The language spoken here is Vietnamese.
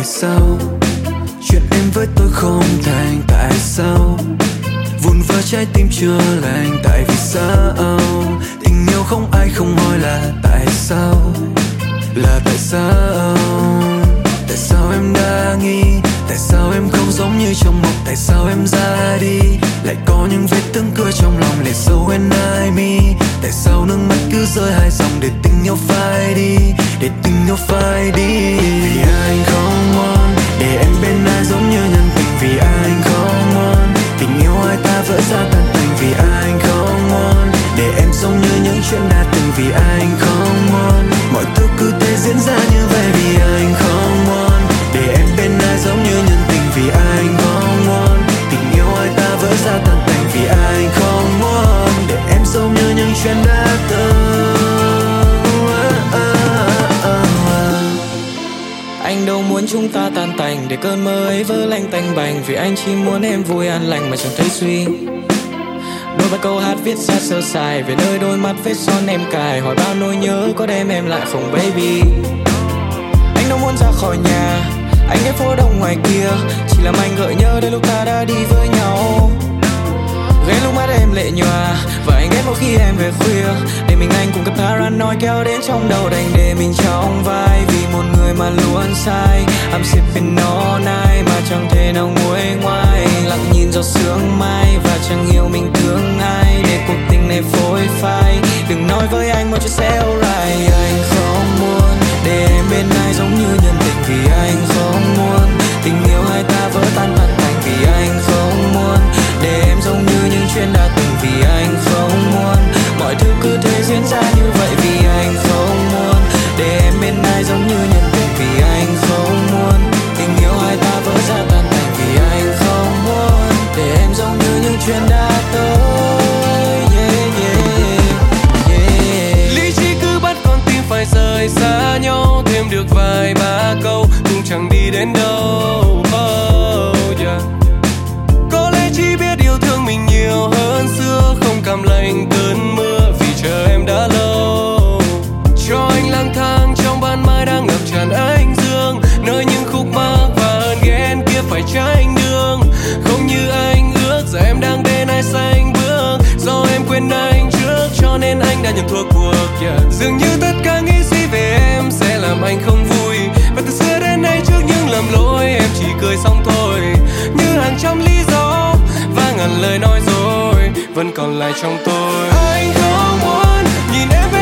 sao chuyện em với tôi không thành, tại sao vụn vỡ trái tim chưa lành, tại vì sao tình yêu không ai không hỏi là tại sao, là tại sao. Tại sao em đã nghĩ, tại sao em không giống như trong mộng, tại sao em ra đi lại có những vết thương cưa trong lòng để sâu when I me. Tại sao nước mắt cứ rơi hai dòng để tình yêu phai đi, để tình yêu phai đi. Vì anh không muốn để em bên ai giống như nhân tình, vì anh không muốn tình yêu hai ta vỡ ra tan tành, vì anh không muốn để em giống như những chuyện đã từng, vì anh không muốn mọi thứ cứ thế diễn ra như vậy. Vì anh không muốn để em bên ai giống như nhân tình, vì anh không muốn tình yêu hai ta vỡ ra tan tành, vì anh không muốn để em giống như những chuyện đã từng. Anh đâu muốn chúng ta tan tành để cơn mơ ấy vỡ lanh tanh bành, vì anh chỉ muốn em vui an lành mà chẳng thấy suy. Đôi ba câu hát viết ra sơ sài về nơi đôi mắt vết son em cài, hỏi bao nỗi nhớ có đem em lại không baby. Anh đâu muốn ra khỏi nhà, anh ghé phố đông ngoài kia, chỉ làm anh gợi nhớ đến lúc ta đã đi với nhau. Ghé lúc mắt em lệ nhòa và anh ghét mỗi khi em về khuya, để mình anh cùng cái paranoid kéo đến trong đầu đành để mình trong vai. Vì một người mà luôn sai, I'm sipping all night mà chẳng thể nào nguôi ngoai. Lặng nhìn giọt sương mai và chẳng hiểu mình thương ai, để cuộc tình này phôi phai. Đừng nói với anh một chuyện sẽ alright. Anh không muốn để em bên ai giống như nhân tình, vì anh không muốn tình yêu hai ta vỡ tan tan tành, vì anh không muốn để em giống như những chuyện đã từng, vì anh không muốn mọi thứ cứ thế diễn ra như vậy. Vì anh không muốn để em bên ai giống như nhân tình, vì anh không muốn tình yêu hai ta vỡ ra tan tành, vì anh không muốn để em giống như những chuyện đã tới. Lý trí cứ bắt con tim phải rời xa nhau, thêm được vài ba câu cũng chẳng đi đến đâu. Có lẽ chỉ biết yêu thương mình nhiều hơn xưa, không cảm lạnh cơn mưa vì chờ em đã lâu. Cho anh lang thang trong ban mai đang ngập tràn ánh dương, nơi những khúc mắc và ơn ghen kia phải tranh đường. Không như anh ước giờ em đang bên ai xanh bước, do em quên anh trước cho nên anh đã nhận thua cuộc. Dường như tất cả nghĩ suy về em sẽ làm anh không vui, và từ xưa đến nay trước những lầm lỗi em chỉ cười xong thôi. Như hàng trăm lý do và ngàn lời nói dối vẫn còn lại trong tôi. Anh không muốn nhìn em